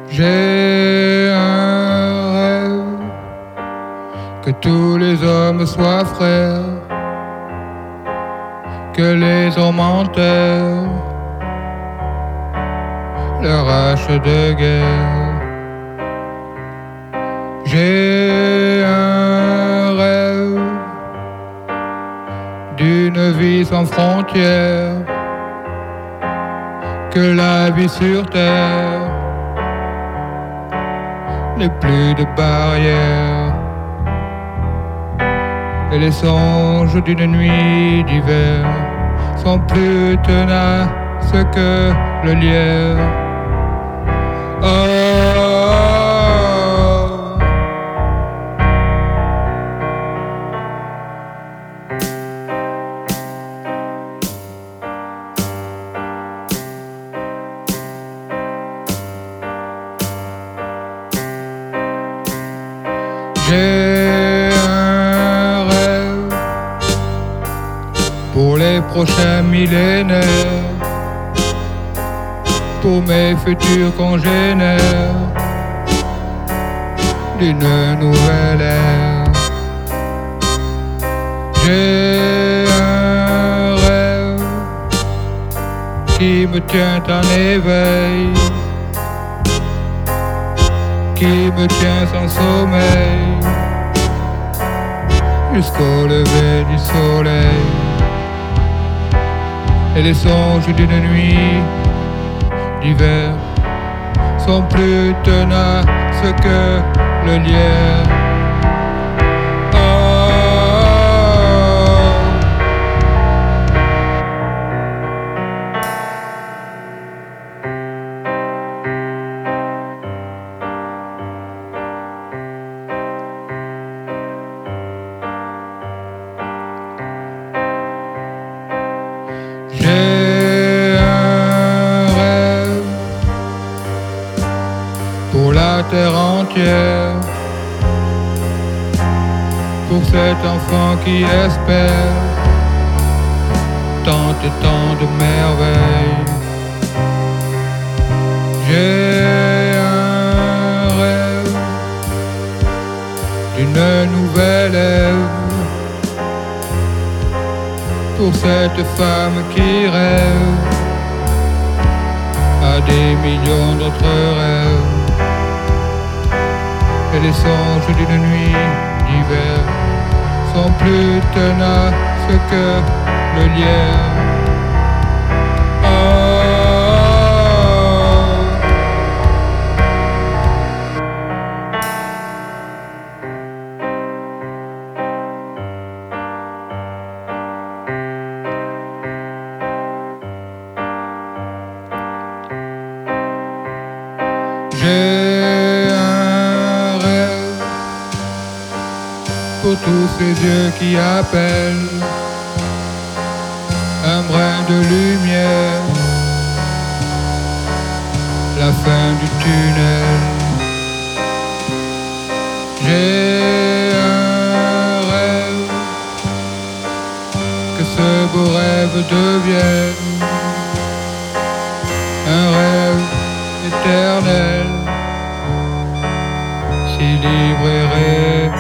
J'ai un rêve, que tous les hommes soient frères, que les hommes enterrent leur hache de guerre. J'ai un rêve d'une vie sans frontières, que la vie sur terre n'ait plus de barrières, et les songes d'une nuit d'hiver sont plus tenaces que le lierre. Oh, j'ai un rêve pour les prochains millénaires, pour mes futurs congénères d'une nouvelle ère. J'ai un rêve qui me tient en éveil, qui me tient sans sommeil jusqu'au lever du soleil, et les songes d'une nuit d'hiver sont plus tenaces que le lierre. J'ai un rêve pour la terre entière, pour cet enfant qui espère tant et tant de merveilles. J'ai un rêve d'une nouvelle ère, pour cette femme qui rêve à des millions d'autres rêves, et les songes d'une nuit d'hiver sont plus tenaces que le lierre. J'ai un rêve pour tous ces yeux qui appellent un brin de lumière, la fin du tunnel. J'ai un rêve, que ce beau rêve devienne un rêve éternel, si libre et